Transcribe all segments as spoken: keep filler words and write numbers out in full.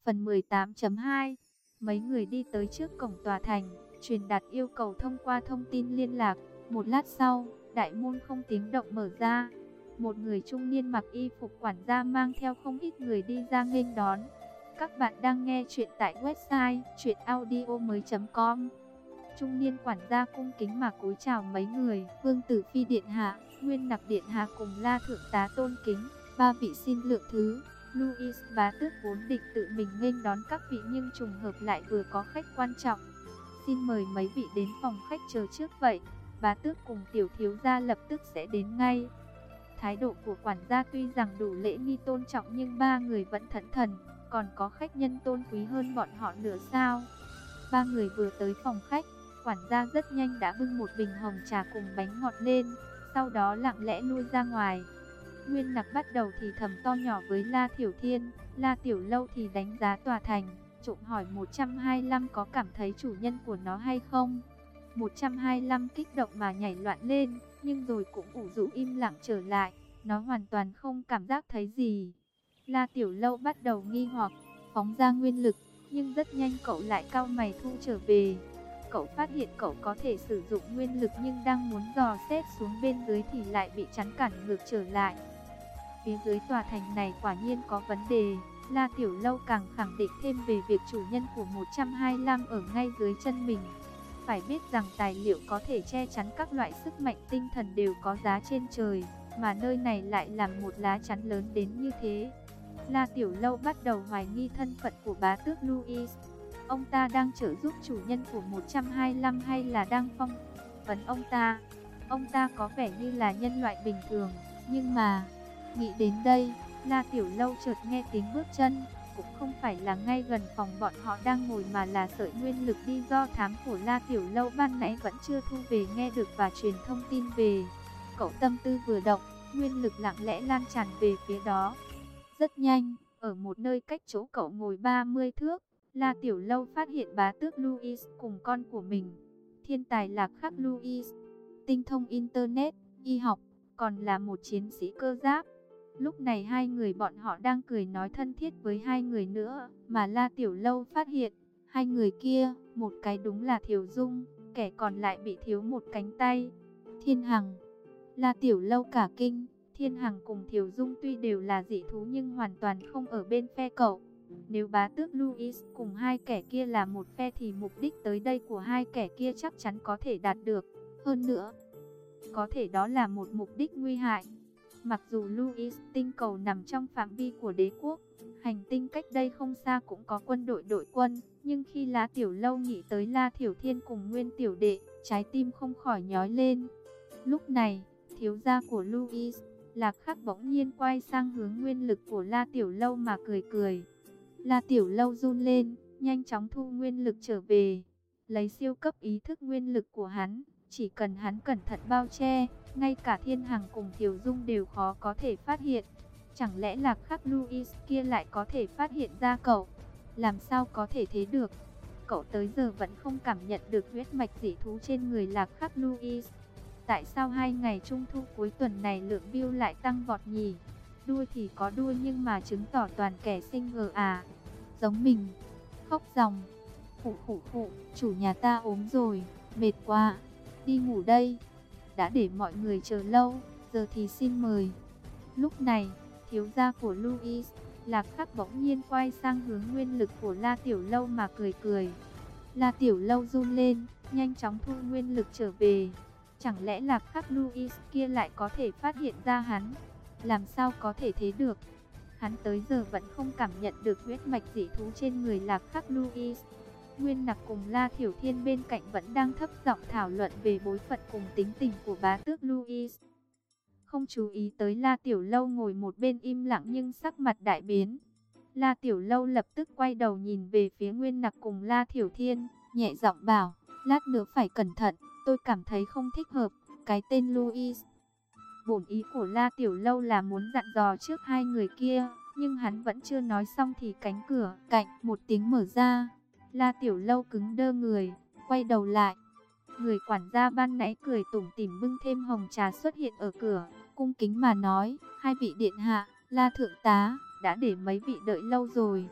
Phần mười tám chấm hai. Mấy người đi tới trước cổng tòa thành, truyền đạt yêu cầu thông qua thông tin liên lạc. Một lát sau, đại môn không tiếng động mở ra. Một người trung niên mặc y phục quản gia mang theo không ít người đi ra nghênh đón. Các bạn đang nghe chuyện tại website truyện audio mới chấm com. Trung niên quản gia cung kính mà cúi chào mấy người. Vương Tử Phi điện hạ, Nguyên Nặc điện hạ cùng La thượng tá tôn kính, ba vị xin lượng thứ. Louis bá tước vốn định tự mình nghênh đón các vị, nhưng trùng hợp lại vừa có khách quan trọng. Xin mời mấy vị đến phòng khách chờ trước vậy. Bá tước cùng tiểu thiếu gia lập tức sẽ đến ngay. Thái độ của quản gia tuy rằng đủ lễ nghi tôn trọng, nhưng ba người vẫn thẫn thờ. Còn có khách nhân tôn quý hơn bọn họ nữa sao? Ba người vừa tới phòng khách, quản gia rất nhanh đã bưng một bình hồng trà cùng bánh ngọt lên, sau đó lặng lẽ lui ra ngoài. Nguyên Nặc bắt đầu thì thầm to nhỏ với La Thiểu Thiên, La Tiểu Lâu thì đánh giá tòa thành, trộm hỏi một trăm hai mươi lăm có cảm thấy chủ nhân của nó hay không. một trăm hai mươi lăm kích động mà nhảy loạn lên, nhưng rồi cũng ủ rũ im lặng trở lại, nó hoàn toàn không cảm giác thấy gì. La Tiểu Lâu bắt đầu nghi hoặc, phóng ra nguyên lực, nhưng rất nhanh cậu lại cau mày thu trở về. Cậu phát hiện cậu có thể sử dụng nguyên lực, nhưng đang muốn dò xét xuống bên dưới thì lại bị chắn cản ngược trở lại. Phía dưới tòa thành này quả nhiên có vấn đề. La Tiểu Lâu càng khẳng định thêm về việc chủ nhân của một trăm hai mươi lăm ở ngay dưới chân mình. Phải biết rằng tài liệu có thể che chắn các loại sức mạnh tinh thần đều có giá trên trời, mà nơi này lại làm một lá chắn lớn đến như thế. La Tiểu Lâu bắt đầu hoài nghi thân phận của bá tước Louis. Ông ta đang trợ giúp chủ nhân của một trăm hai mươi lăm hay là đang phong vấn ông ta? Ông ta có vẻ như là nhân loại bình thường, nhưng mà... Nghĩ đến đây, La Tiểu Lâu chợt nghe tiếng bước chân, cũng không phải là ngay gần phòng bọn họ đang ngồi mà là sợi nguyên lực đi do thám của La Tiểu Lâu ban nãy vẫn chưa thu về nghe được và truyền thông tin về. Cậu tâm tư vừa động, nguyên lực lặng lẽ lan tràn về phía đó. Rất nhanh, ở một nơi cách chỗ cậu ngồi ba mươi thước, La Tiểu Lâu phát hiện bá tước Louis cùng con của mình. Thiên tài lạc khắc Louis, tinh thông Internet, y học, còn là một chiến sĩ cơ giáp. Lúc này hai người bọn họ đang cười nói thân thiết với hai người nữa, mà La Tiểu Lâu phát hiện, hai người kia, một cái đúng là Thiều Dung, kẻ còn lại bị thiếu một cánh tay. Thiên Hằng. La Tiểu Lâu cả kinh, Thiên Hằng cùng Thiều Dung tuy đều là dị thú nhưng hoàn toàn không ở bên phe cậu. Nếu bá tước Louis cùng hai kẻ kia là một phe thì mục đích tới đây của hai kẻ kia chắc chắn có thể đạt được. Hơn nữa, có thể đó là một mục đích nguy hại. Mặc dù Louis tinh cầu nằm trong phạm vi của đế quốc, hành tinh cách đây không xa cũng có quân đội đội quân, nhưng khi La Tiểu Lâu nghĩ tới La Thiểu Thiên cùng Nguyên Tiểu Đệ, trái tim không khỏi nhói lên. Lúc này, thiếu gia của Louis, Lạc Khắc bỗng nhiên quay sang hướng nguyên lực của La Tiểu Lâu mà cười cười. La Tiểu Lâu run lên, nhanh chóng thu nguyên lực trở về, lấy siêu cấp ý thức nguyên lực của hắn. Chỉ cần hắn cẩn thận bao che, ngay cả Thiên Hằng cùng Thiều Dung đều khó có thể phát hiện. Chẳng lẽ Lạc Khắc Louis kia lại có thể phát hiện ra cậu? Làm sao có thể thế được? Cậu tới giờ vẫn không cảm nhận được huyết mạch dị thú trên người Lạc Khắc Louis. Tại sao hai ngày trung thu cuối tuần này lượng view lại tăng vọt nhỉ? Đua thì có đua nhưng mà chứng tỏ toàn kẻ sinh gờ à? Giống mình. Khóc ròng. Khụ khụ khụ, chủ nhà ta ốm rồi, mệt quá. Đi ngủ đây. Đã để mọi người chờ lâu, giờ thì xin mời. Lúc này, thiếu gia của Louis, Lạc Khắc bỗng nhiên quay sang hướng nguyên lực của La Tiểu Lâu mà cười cười. La Tiểu Lâu run lên, nhanh chóng thu nguyên lực trở về. Chẳng lẽ Lạc Khắc Louis kia lại có thể phát hiện ra hắn? Làm sao có thể thế được? Hắn tới giờ vẫn không cảm nhận được huyết mạch dị thú trên người Lạc Khắc Louis. Nguyên Nặc cùng La Thiểu Thiên bên cạnh vẫn đang thấp giọng thảo luận về bối phận cùng tính tình của bá tước Louis. Không chú ý tới La Tiểu Lâu ngồi một bên im lặng nhưng sắc mặt đại biến. La Tiểu Lâu lập tức quay đầu nhìn về phía Nguyên Nặc cùng La Thiểu Thiên, nhẹ giọng bảo, lát nữa phải cẩn thận, tôi cảm thấy không thích hợp, cái tên Louis. Bổn ý của La Tiểu Lâu là muốn dặn dò trước hai người kia, nhưng hắn vẫn chưa nói xong thì cánh cửa cạnh một tiếng mở ra. La Tiểu Lâu cứng đơ người, quay đầu lại. Người quản gia ban nãy cười tủm tỉm bưng thêm hồng trà xuất hiện ở cửa, cung kính mà nói, hai vị điện hạ, La thượng tá, đã để mấy vị đợi lâu rồi.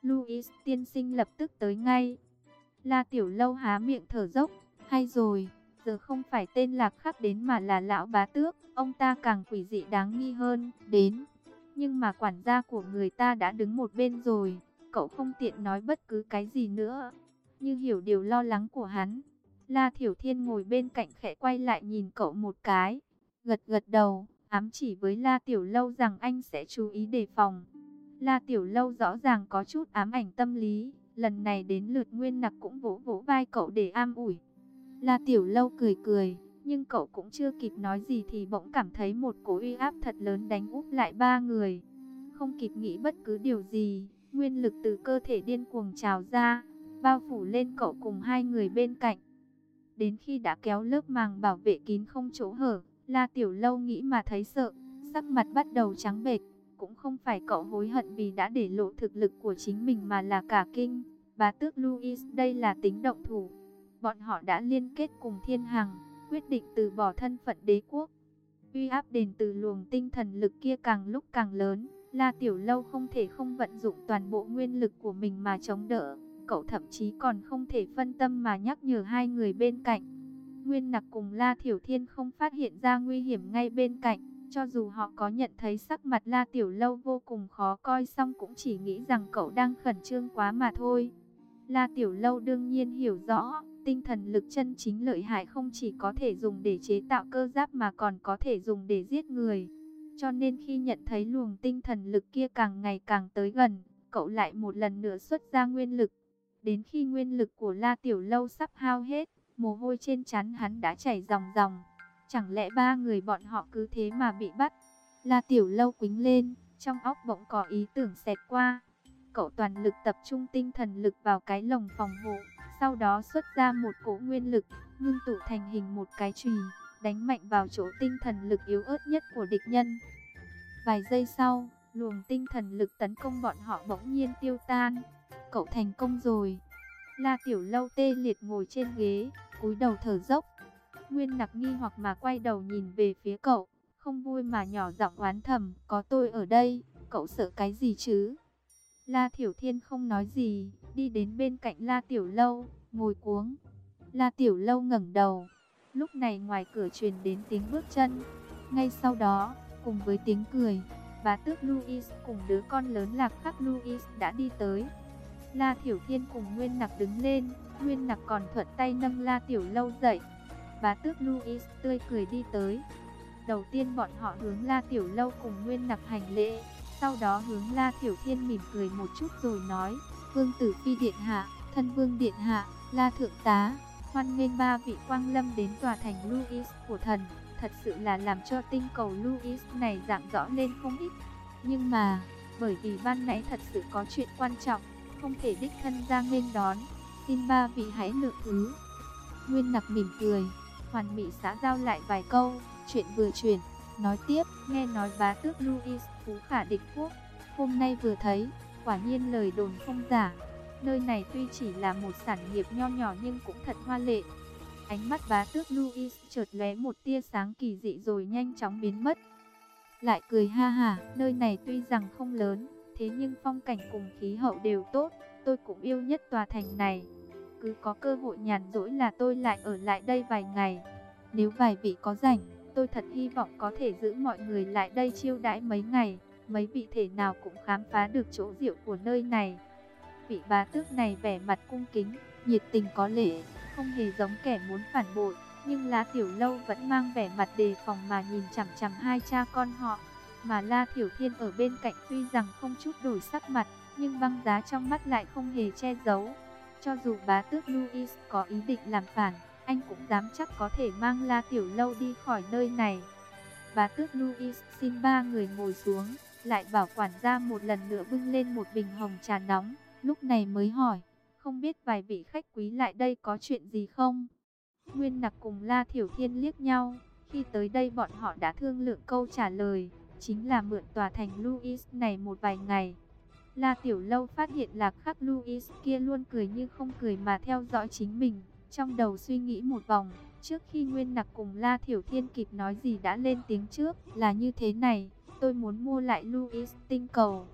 Louis tiên sinh lập tức tới ngay. La Tiểu Lâu há miệng thở dốc, hay rồi, giờ không phải tên Lạc Khắc đến mà là lão bá tước, ông ta càng quỷ dị đáng nghi hơn, đến. Nhưng mà quản gia của người ta đã đứng một bên rồi, cậu không tiện nói bất cứ cái gì nữa. Như hiểu điều lo lắng của hắn, La Thiểu Thiên ngồi bên cạnh khẽ quay lại nhìn cậu một cái, gật gật đầu, ám chỉ với La Tiểu Lâu rằng anh sẽ chú ý đề phòng. La Tiểu Lâu rõ ràng có chút ám ảnh tâm lý, lần này đến lượt Nguyên Nặc cũng vỗ vỗ vai cậu để an ủi. La Tiểu Lâu cười cười, nhưng cậu cũng chưa kịp nói gì thì bỗng cảm thấy một cỗ uy áp thật lớn đánh úp lại ba người. Không kịp nghĩ bất cứ điều gì, nguyên lực từ cơ thể điên cuồng trào ra, bao phủ lên cậu cùng hai người bên cạnh. Đến khi đã kéo lớp màng bảo vệ kín không chỗ hở, La Tiểu Lâu nghĩ mà thấy sợ, sắc mặt bắt đầu trắng bệch. Cũng không phải cậu hối hận vì đã để lộ thực lực của chính mình mà là cả kinh. Bá tước Louis đây là tính động thủ. Bọn họ đã liên kết cùng Thiên Hằng, quyết định từ bỏ thân phận đế quốc. Uy áp đền từ luồng tinh thần lực kia càng lúc càng lớn. La Tiểu Lâu không thể không vận dụng toàn bộ nguyên lực của mình mà chống đỡ. Cậu thậm chí còn không thể phân tâm mà nhắc nhở hai người bên cạnh. Nguyên Nặc cùng La Thiểu Thiên không phát hiện ra nguy hiểm ngay bên cạnh. Cho dù họ có nhận thấy sắc mặt La Tiểu Lâu vô cùng khó coi, xong cũng chỉ nghĩ rằng cậu đang khẩn trương quá mà thôi. La Tiểu Lâu đương nhiên hiểu rõ, tinh thần lực chân chính lợi hại không chỉ có thể dùng để chế tạo cơ giáp mà còn có thể dùng để giết người. Cho nên khi nhận thấy luồng tinh thần lực kia càng ngày càng tới gần, cậu lại một lần nữa xuất ra nguyên lực. Đến khi nguyên lực của La Tiểu Lâu sắp hao hết, mồ hôi trên trán hắn đã chảy ròng ròng. Chẳng lẽ ba người bọn họ cứ thế mà bị bắt? La Tiểu Lâu quĩnh lên, trong óc bỗng có ý tưởng xẹt qua. Cậu toàn lực tập trung tinh thần lực vào cái lồng phòng hộ, sau đó xuất ra một cỗ nguyên lực, ngưng tụ thành hình một cái chùy, đánh mạnh vào chỗ tinh thần lực yếu ớt nhất của địch nhân. Vài giây sau, luồng tinh thần lực tấn công bọn họ bỗng nhiên tiêu tan. Cậu thành công rồi. La Tiểu Lâu tê liệt ngồi trên ghế, cúi đầu thở dốc. Nguyên Nặc nghi hoặc mà quay đầu nhìn về phía cậu, không vui mà nhỏ giọng oán thầm, có tôi ở đây, cậu sợ cái gì chứ? La Thiểu Thiên không nói gì, đi đến bên cạnh La Tiểu Lâu, ngồi cuống. La Tiểu Lâu ngẩng đầu, lúc này ngoài cửa truyền đến tiếng bước chân. Ngay sau đó, cùng với tiếng cười, bá tước Louis cùng đứa con lớn Lạc Khắc Louis đã đi tới. La Thiểu Thiên cùng Nguyên Nặc đứng lên, Nguyên Nặc còn thuận tay nâng La Tiểu Lâu dậy. Bá tước Louis tươi cười đi tới. Đầu tiên bọn họ hướng La Tiểu Lâu cùng Nguyên Nặc hành lễ, sau đó hướng La Thiểu Thiên mỉm cười một chút rồi nói, Vương Tử Phi Điện Hạ, Thân Vương Điện Hạ, La Thượng Tá, hoan nghênh ba vị quang lâm đến tòa thành Louis của thần. Thật sự là làm cho tinh cầu Louis này rạng rõ lên không ít. Nhưng mà, bởi vì ban nãy thật sự có chuyện quan trọng, không thể đích thân ra nghênh đón, xin ba vị hãy lượng thứ. Nguyên Nặc mỉm cười, hoàn mỹ xã giao lại vài câu, chuyện vừa chuyển, nói tiếp, nghe nói bá tước Louis phú khả địch quốc, hôm nay vừa thấy, quả nhiên lời đồn không giả. Nơi này tuy chỉ là một sản nghiệp nho nhỏ nhưng cũng thật hoa lệ. Ánh mắt bá tước Louis chợt lóe một tia sáng kỳ dị rồi nhanh chóng biến mất. Lại cười ha hả, nơi này tuy rằng không lớn, thế nhưng phong cảnh cùng khí hậu đều tốt, tôi cũng yêu nhất tòa thành này. Cứ có cơ hội nhàn rỗi là tôi lại ở lại đây vài ngày. Nếu vài vị có rảnh, tôi thật hy vọng có thể giữ mọi người lại đây chiêu đãi mấy ngày. Mấy vị thể nào cũng khám phá được chỗ diệu của nơi này. Vị bá tước này vẻ mặt cung kính, nhiệt tình có lễ, không hề giống kẻ muốn phản bội. Nhưng La Tiểu Lâu vẫn mang vẻ mặt đề phòng mà nhìn chằm chằm hai cha con họ. Mà La Thiểu Thiên ở bên cạnh tuy rằng không chút đổi sắc mặt, nhưng băng giá trong mắt lại không hề che giấu. Cho dù bá tước Louis có ý định làm phản, anh cũng dám chắc có thể mang La Tiểu Lâu đi khỏi nơi này. Bá tước Louis xin ba người ngồi xuống, lại bảo quản gia một lần nữa bưng lên một bình hồng trà nóng, lúc này mới hỏi, không biết vài vị khách quý lại đây có chuyện gì không? Nguyên Nặc cùng La Thiểu Thiên liếc nhau, khi tới đây bọn họ đã thương lượng câu trả lời, chính là mượn tòa thành Louis này một vài ngày. La Tiểu Lâu phát hiện Lạc Khắc Louis kia luôn cười như không cười mà theo dõi chính mình, trong đầu suy nghĩ một vòng, trước khi Nguyên Nặc cùng La Thiểu Thiên kịp nói gì đã lên tiếng trước, là như thế này, tôi muốn mua lại Louis tinh cầu.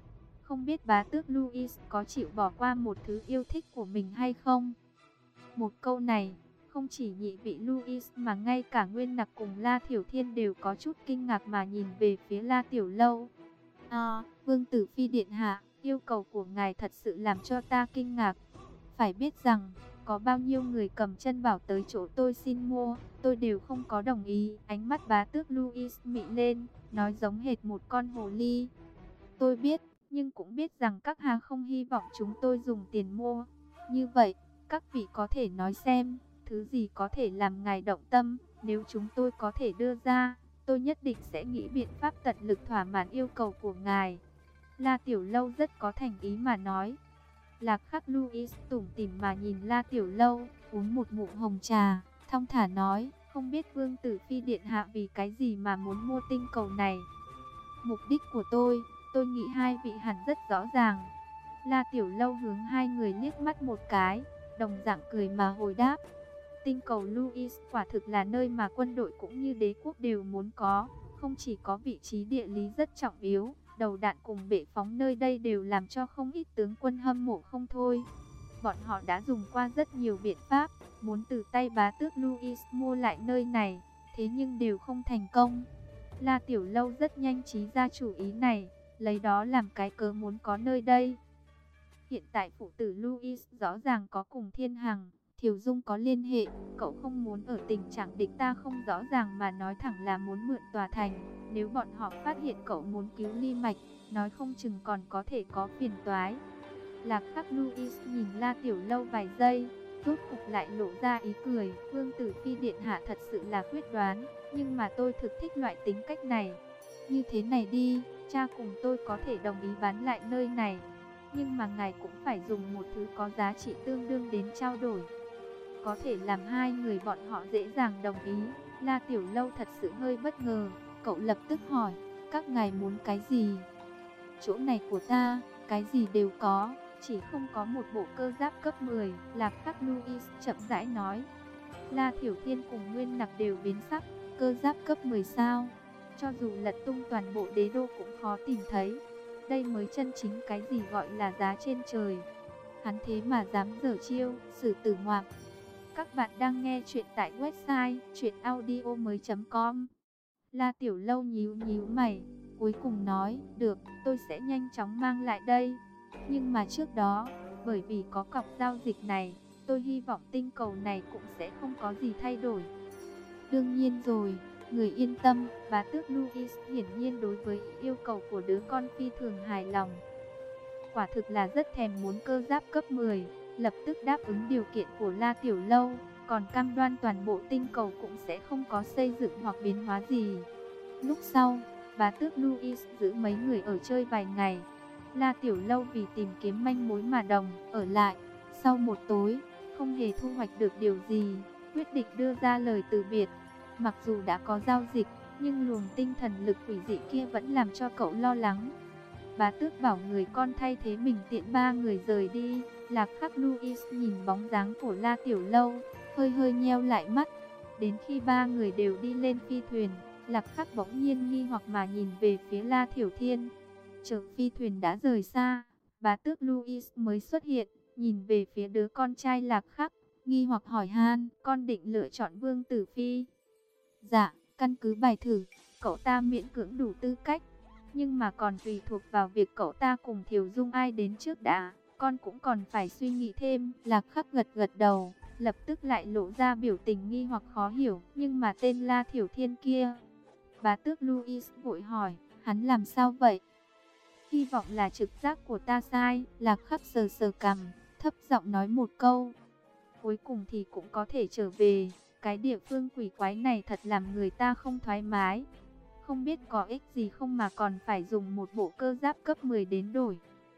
không biết bá tước Louis có chịu bỏ qua một thứ yêu thích của mình hay không? Một câu này, không chỉ nhị vị Louis mà ngay cả Nguyên Nặc cùng La Thiểu Thiên đều có chút kinh ngạc mà nhìn về phía La Tiểu Lâu. À, Vương Tử Phi Điện Hạ, yêu cầu của ngài thật sự làm cho ta kinh ngạc. Phải biết rằng, có bao nhiêu người cầm chân bảo tới chỗ tôi xin mua, tôi đều không có đồng ý. Ánh mắt bá tước Louis mị lên, nói giống hệt một con hồ ly. Tôi biết, nhưng cũng biết rằng các hàng không hy vọng chúng tôi dùng tiền mua. Như vậy, các vị có thể nói xem, thứ gì có thể làm ngài động tâm, nếu chúng tôi có thể đưa ra, tôi nhất định sẽ nghĩ biện pháp tận lực thỏa mãn yêu cầu của ngài. La Tiểu Lâu rất có thành ý mà nói. Lạc Khắc Louis tủm tỉm mà nhìn La Tiểu Lâu, uống một ngụm hồng trà, thong thả nói, không biết Vương Tử Phi Điện Hạ vì cái gì mà muốn mua tinh cầu này. Mục đích của tôi, tôi nghĩ hai vị hẳn rất rõ ràng. La Tiểu Lâu hướng hai người liếc mắt một cái, đồng dạng cười mà hồi đáp. Tinh cầu Louis quả thực là nơi mà quân đội cũng như đế quốc đều muốn có, không chỉ có vị trí địa lý rất trọng yếu, đầu đạn cùng bệ phóng nơi đây đều làm cho không ít tướng quân hâm mộ không thôi. Bọn họ đã dùng qua rất nhiều biện pháp, muốn từ tay bá tước Louis mua lại nơi này, thế nhưng đều không thành công. La Tiểu Lâu rất nhanh trí ra chủ ý này, lấy đó làm cái cớ muốn có nơi đây. Hiện tại phụ tử Louis rõ ràng có cùng Thiên Hằng, Thiều Dung có liên hệ, cậu không muốn ở tình trạng địch ta không rõ ràng mà nói thẳng là muốn mượn tòa thành. Nếu bọn họ phát hiện cậu muốn cứu Ly Mạch, nói không chừng còn có thể có phiền toái. Lạc Khắc Louis nhìn La Tiểu Lâu vài giây, rốt cục lại lộ ra ý cười. Vương Tử Phi Điện Hạ thật sự là quyết đoán, nhưng mà tôi thực thích loại tính cách này. Như thế này đi, cha cùng tôi có thể đồng ý bán lại nơi này, nhưng mà ngài cũng phải dùng một thứ có giá trị tương đương đến trao đổi. Có thể làm hai người bọn họ dễ dàng đồng ý. La Tiểu Lâu thật sự hơi bất ngờ, cậu lập tức hỏi, các ngài muốn cái gì? Chỗ này của ta, cái gì đều có, chỉ không có một bộ cơ giáp cấp mười, Lạc Khắc Louis chậm rãi nói. La Thiểu Thiên cùng Nguyên Nặc đều biến sắc, cơ giáp cấp mười sao? Cho dù lật tung toàn bộ đế đô cũng khó tìm thấy. Đây mới chân chính cái gì gọi là giá trên trời. Hắn thế mà dám giở chiêu, xử tử ngoạm. Các bạn đang nghe chuyện tại website truyện audio mới chấm com. La Tiểu Lâu nhíu nhíu mày, cuối cùng nói, được, tôi sẽ nhanh chóng mang lại đây. Nhưng mà trước đó, bởi vì có cọc giao dịch này, tôi hy vọng tinh cầu này cũng sẽ không có gì thay đổi. Đương nhiên rồi, người yên tâm, bá tước Louis hiển nhiên đối với yêu cầu của đứa con phi thường hài lòng. Quả thực là rất thèm muốn cơ giáp cấp mười, lập tức đáp ứng điều kiện của La Tiểu Lâu, còn cam đoan toàn bộ tinh cầu cũng sẽ không có xây dựng hoặc biến hóa gì. Lúc sau, bá tước Louis giữ mấy người ở chơi vài ngày. La Tiểu Lâu vì tìm kiếm manh mối mà đồng ở lại. Sau một tối, không hề thu hoạch được điều gì, quyết định đưa ra lời từ biệt. Mặc dù đã có giao dịch, nhưng luồng tinh thần lực quỷ dị kia vẫn làm cho cậu lo lắng. Bá tước bảo người con thay thế mình tiện ba người rời đi. Lạc Khắc Louis nhìn bóng dáng của La Tiểu Lâu, hơi hơi nheo lại mắt. Đến khi ba người đều đi lên phi thuyền, Lạc Khắc bỗng nhiên nghi hoặc mà nhìn về phía La Thiểu Thiên. Chờ phi thuyền đã rời xa, bá tước Louis mới xuất hiện, nhìn về phía đứa con trai Lạc Khắc, nghi hoặc hỏi han, con định lựa chọn Vương Tử Phi? Dạ, căn cứ bài thử, cậu ta miễn cưỡng đủ tư cách, nhưng mà còn tùy thuộc vào việc cậu ta cùng Thiều Dung ai đến trước đã, con cũng còn phải suy nghĩ thêm. Lạc Khắc gật gật đầu, lập tức lại lộ ra biểu tình nghi hoặc khó hiểu, nhưng mà tên La Thiểu Thiên kia. Bá tước Louis vội hỏi, hắn làm sao vậy? Hy vọng là trực giác của ta sai. Lạc Khắc sờ sờ cằm, thấp giọng nói một câu. Cuối cùng thì cũng có thể trở về. Cái địa phương quỷ quái này thật làm người ta không thoải mái. Không biết có ích gì không mà còn phải dùng một bộ cơ giáp cấp mười đến đổi.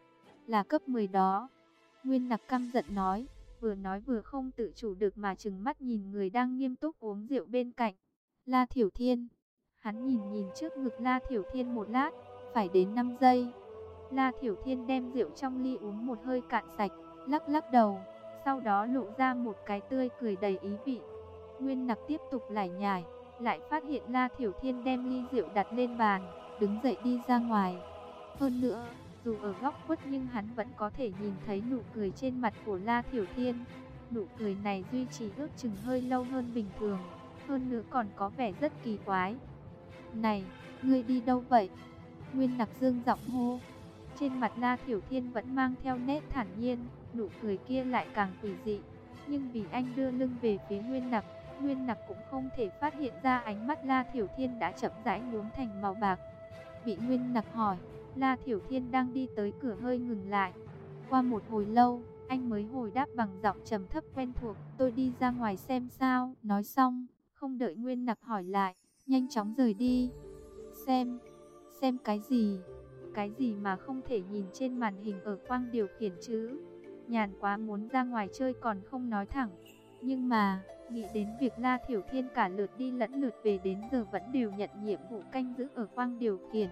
Là cấp mười đó. Nguyên Nặc căm giận nói. Vừa nói vừa không tự chủ được mà trừng mắt nhìn người đang nghiêm túc uống rượu bên cạnh. La Thiểu Thiên. Hắn nhìn nhìn trước ngực La Thiểu Thiên một lát. Phải đến năm giây. La Thiểu Thiên đem rượu trong ly uống một hơi cạn sạch, lắc lắc đầu, sau đó lộ ra một cái tươi cười đầy ý vị. Nguyên Nặc tiếp tục lải nhải, lại phát hiện La Thiểu Thiên đem ly rượu đặt lên bàn, đứng dậy đi ra ngoài. Hơn nữa, Dù ở góc khuất nhưng hắn vẫn có thể nhìn thấy nụ cười trên mặt của La Thiểu Thiên. Nụ cười này duy trì ước chừng hơi lâu hơn bình thường, hơn nữa còn có vẻ rất kỳ quái. Này, ngươi đi đâu vậy? Nguyên Nặc dương giọng hô. Trên mặt La Thiểu Thiên vẫn mang theo nét thản nhiên, nụ cười kia lại càng quỷ dị. Nhưng vì anh đưa lưng về phía Nguyên Nặc, Nguyên Nặc cũng không thể phát hiện ra ánh mắt La Thiểu Thiên đã chậm rãi nhuốm thành màu bạc. Bị Nguyên Nặc hỏi, La Thiểu Thiên đang đi tới cửa hơi ngừng lại. Qua một hồi lâu, anh mới hồi đáp bằng giọng trầm thấp quen thuộc, tôi đi ra ngoài xem sao. Nói xong, không đợi Nguyên Nặc hỏi lại, nhanh chóng rời đi. Xem, xem cái gì? Cái gì mà không thể nhìn trên màn hình ở khoang điều khiển chứ? Nhàn quá muốn ra ngoài chơi còn không nói thẳng. Nhưng mà, nghĩ đến việc La Thiểu Thiên cả lượt đi lẫn lượt về đến giờ vẫn đều nhận nhiệm vụ canh giữ ở khoang điều khiển,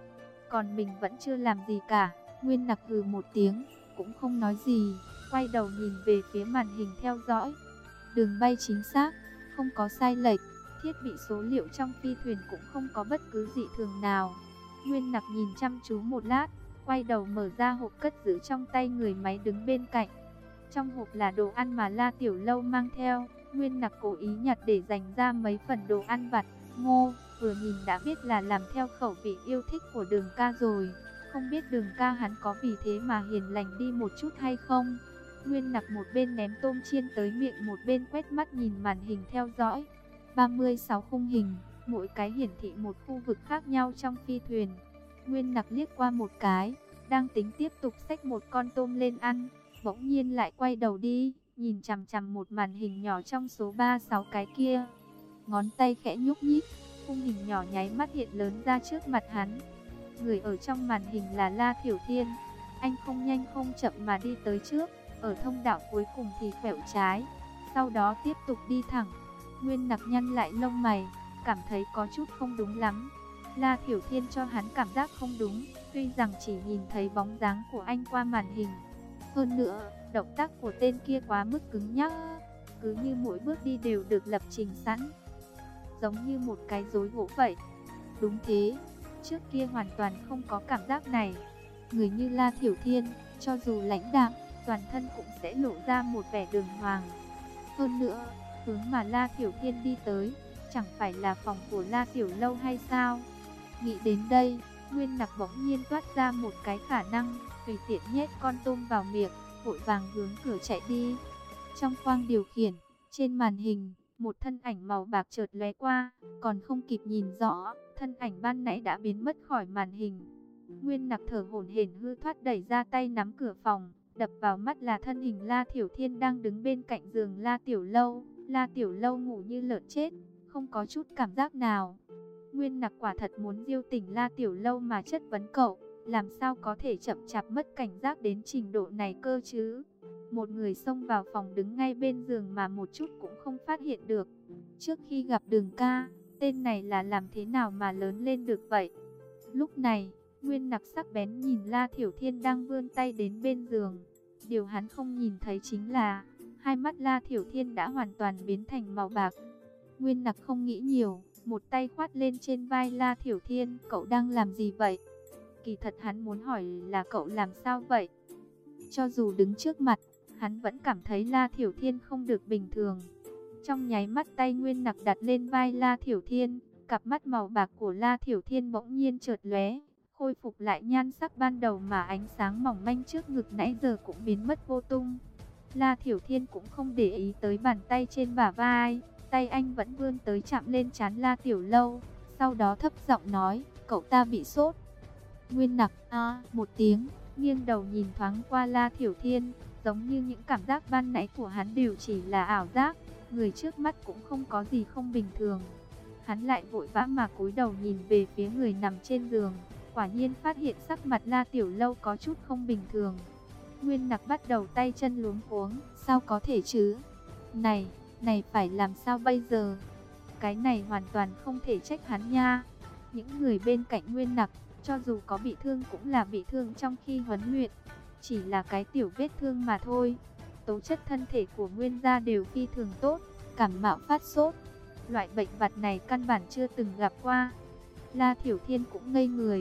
còn mình vẫn chưa làm gì cả, Nguyên Nặc hừ một tiếng, cũng không nói gì, quay đầu nhìn về phía màn hình theo dõi. Đường bay chính xác, không có sai lệch, thiết bị số liệu trong phi thuyền cũng không có bất cứ dị thường nào. Nguyên Nặc nhìn chăm chú một lát, quay đầu mở ra hộp cất giữ trong tay người máy đứng bên cạnh. Trong hộp là đồ ăn mà La Tiểu Lâu mang theo. Nguyên Nặc cố ý nhặt để dành ra mấy phần đồ ăn vặt. Ngô, vừa nhìn đã biết là làm theo khẩu vị yêu thích của Đường ca rồi. Không biết Đường ca hắn có vì thế mà hiền lành đi một chút hay không? Nguyên Nặc một bên ném tôm chiên tới miệng, một bên quét mắt nhìn màn hình theo dõi. ba mươi sáu khung hình, mỗi cái hiển thị một khu vực khác nhau trong phi thuyền. Nguyên Nặc liếc qua một cái, đang tính tiếp tục xách một con tôm lên ăn, bỗng nhiên lại quay đầu đi, nhìn chằm chằm một màn hình nhỏ trong số ba mươi sáu cái kia. Ngón tay khẽ nhúc nhích, khung hình nhỏ nháy mắt hiện lớn ra trước mặt hắn. Người ở trong màn hình là La Thiểu Thiên. Anh không nhanh không chậm mà đi tới trước, ở thông đạo cuối cùng thì quẹo trái, sau đó tiếp tục đi thẳng. Nguyên Nặc nhăn lại lông mày, cảm thấy có chút không đúng lắm. La Thiểu Thiên cho hắn cảm giác không đúng, tuy rằng chỉ nhìn thấy bóng dáng của anh qua màn hình. Hơn nữa, động tác của tên kia quá mức cứng nhắc, cứ như mỗi bước đi đều được lập trình sẵn, giống như một cái rối gỗ vậy. Đúng thế, trước kia hoàn toàn không có cảm giác này. Người như La Thiểu Thiên, cho dù lãnh đạm, toàn thân cũng sẽ lộ ra một vẻ đường hoàng. Hơn nữa, hướng mà La Thiểu Thiên đi tới, chẳng phải là phòng của La Tiểu Lâu hay sao? Nghĩ đến đây, Nguyên Nặc bỗng nhiên toát ra một cái khả năng, tùy tiện nhét con tôm vào miệng, vội vàng hướng cửa chạy đi. Trong khoang điều khiển, trên màn hình, một thân ảnh màu bạc chợt lóe qua, còn không kịp nhìn rõ, thân ảnh ban nãy đã biến mất khỏi màn hình. Nguyên Nặc thở hổn hển hư thoát đẩy ra tay nắm cửa phòng, đập vào mắt là thân hình La Thiểu Thiên đang đứng bên cạnh giường La Tiểu Lâu. La Tiểu Lâu ngủ như lợn chết, không có chút cảm giác nào. Nguyên Nặc quả thật muốn diêu tỉnh La Tiểu Lâu mà chất vấn cậu, làm sao có thể chậm chạp mất cảnh giác đến trình độ này cơ chứ? Một người xông vào phòng đứng ngay bên giường mà một chút cũng không phát hiện được. Trước khi gặp Đường ca, tên này là làm thế nào mà lớn lên được vậy? Lúc này, Nguyên Nặc sắc bén nhìn La Thiểu Thiên đang vươn tay đến bên giường. Điều hắn không nhìn thấy chính là hai mắt La Thiểu Thiên đã hoàn toàn biến thành màu bạc. Nguyên Nặc không nghĩ nhiều, một tay khoát lên trên vai La Thiểu Thiên, cậu đang làm gì vậy? Kỳ thật hắn muốn hỏi là cậu làm sao vậy? Cho dù đứng trước mặt, hắn vẫn cảm thấy La Thiểu Thiên không được bình thường. Trong nháy mắt tay Nguyên Nặc đặt lên vai La Thiểu Thiên, cặp mắt màu bạc của La Thiểu Thiên bỗng nhiên chợt lóe, khôi phục lại nhan sắc ban đầu mà ánh sáng mỏng manh trước ngực nãy giờ cũng biến mất vô tung. La Thiểu Thiên cũng không để ý tới bàn tay trên bả vai, tay anh vẫn vươn tới chạm lên trán La Tiểu Lâu, sau đó thấp giọng nói, cậu ta bị sốt. Nguyên Nặc a một tiếng, nghiêng đầu nhìn thoáng qua La Thiểu Thiên, giống như những cảm giác ban nãy của hắn đều chỉ là ảo giác, người trước mắt cũng không có gì không bình thường. Hắn lại vội vã mà cúi đầu nhìn về phía người nằm trên giường, quả nhiên phát hiện sắc mặt La Tiểu Lâu có chút không bình thường. Nguyên Nặc bắt đầu tay chân luống cuống, sao có thể chứ? Này, này phải làm sao bây giờ? Cái này hoàn toàn không thể trách hắn nha. Những người bên cạnh Nguyên Nặc, cho dù có bị thương cũng là bị thương trong khi huấn luyện, chỉ là cái tiểu vết thương mà thôi. Tố chất thân thể của Nguyên gia đều phi thường tốt, cảm mạo phát sốt, loại bệnh vặt này căn bản chưa từng gặp qua. La Thiểu Thiên cũng ngây người,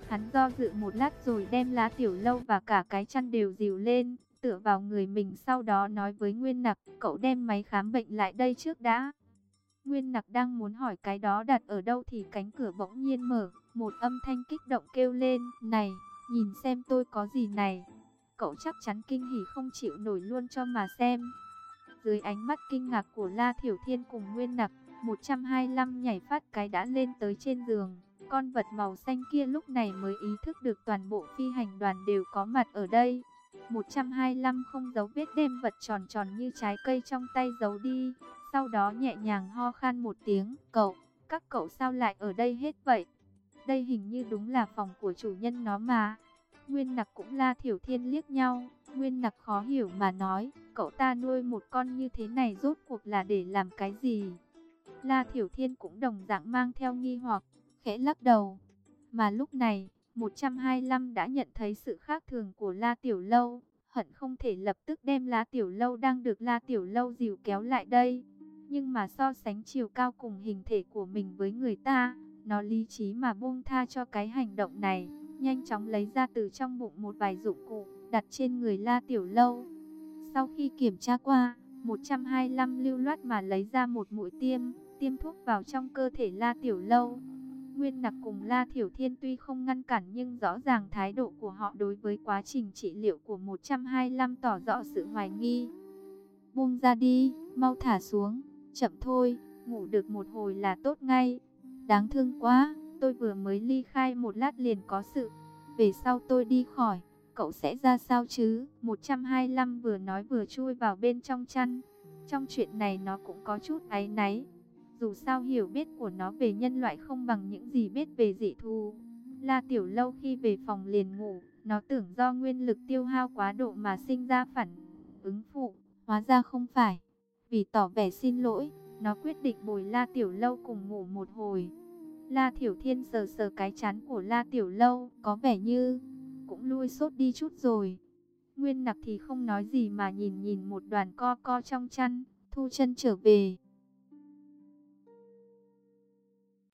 Hắn do dự một lát rồi đem lá tiểu lâu và cả cái chăn đều dìu lên, tựa vào người mình, sau đó nói với Nguyên Nặc, cậu đem máy khám bệnh lại đây trước đã. Nguyên Nặc đang muốn hỏi cái đó đặt ở đâu thì cánh cửa bỗng nhiên mở, một âm thanh kích động kêu lên, này, nhìn xem tôi có gì này. Cậu chắc chắn kinh hỉ không chịu nổi luôn cho mà xem. Dưới ánh mắt kinh ngạc của La Thiểu Thiên cùng Nguyên Nặc, một trăm hai mươi lăm nhảy phát cái đã lên tới trên giường. Con vật màu xanh kia lúc này mới ý thức được toàn bộ phi hành đoàn đều có mặt ở đây. một trăm hai mươi lăm không giấu vết đem vật tròn tròn như trái cây trong tay giấu đi. Sau đó nhẹ nhàng ho khan một tiếng, cậu, các cậu sao lại ở đây hết vậy? Đây hình như đúng là phòng của chủ nhân nó mà. Nguyên Nặc cũng La Thiểu Thiên liếc nhau. Nguyên Nặc khó hiểu mà nói, cậu ta nuôi một con như thế này rốt cuộc là để làm cái gì? La Thiểu Thiên cũng đồng dạng mang theo nghi hoặc, khẽ lắc đầu. Mà lúc này, một trăm hai mươi lăm đã nhận thấy sự khác thường của La Tiểu Lâu, hận không thể lập tức đem La Tiểu Lâu đang được La Tiểu Lâu dìu kéo lại đây. Nhưng mà so sánh chiều cao cùng hình thể của mình với người ta, nó lý trí mà buông tha cho cái hành động này, nhanh chóng lấy ra từ trong bụng một vài dụng cụ, đặt trên người La Tiểu Lâu. Sau khi kiểm tra qua, một trăm hai mươi lăm lưu loát mà lấy ra một mũi tiêm, tiêm thuốc vào trong cơ thể La Tiểu Lâu. Nguyên Nặc cùng La Thiểu Thiên tuy không ngăn cản nhưng rõ ràng thái độ của họ đối với quá trình trị liệu của một trăm hai mươi lăm tỏ rõ sự hoài nghi. Buông ra đi, mau thả xuống, chậm thôi, ngủ được một hồi là tốt ngay. Đáng thương quá, tôi vừa mới ly khai một lát liền có sự, về sau tôi đi khỏi, cậu sẽ ra sao chứ? một trăm hai mươi lăm vừa nói vừa chui vào bên trong chăn. Trong chuyện này nó cũng có chút áy náy. Dù sao hiểu biết của nó về nhân loại không bằng những gì biết về dị thú. La Tiểu Lâu khi về phòng liền ngủ, nó tưởng do nguyên lực tiêu hao quá độ mà sinh ra phản ứng phụ, hóa ra không phải. Vì tỏ vẻ xin lỗi, nó quyết định bồi La Tiểu Lâu cùng ngủ một hồi. La Thiểu Thiên sờ sờ cái trán của La Tiểu Lâu, có vẻ như cũng lui sốt đi chút rồi. Nguyên Nặc thì không nói gì mà nhìn nhìn một đoàn co co trong chăn, thu chân trở về.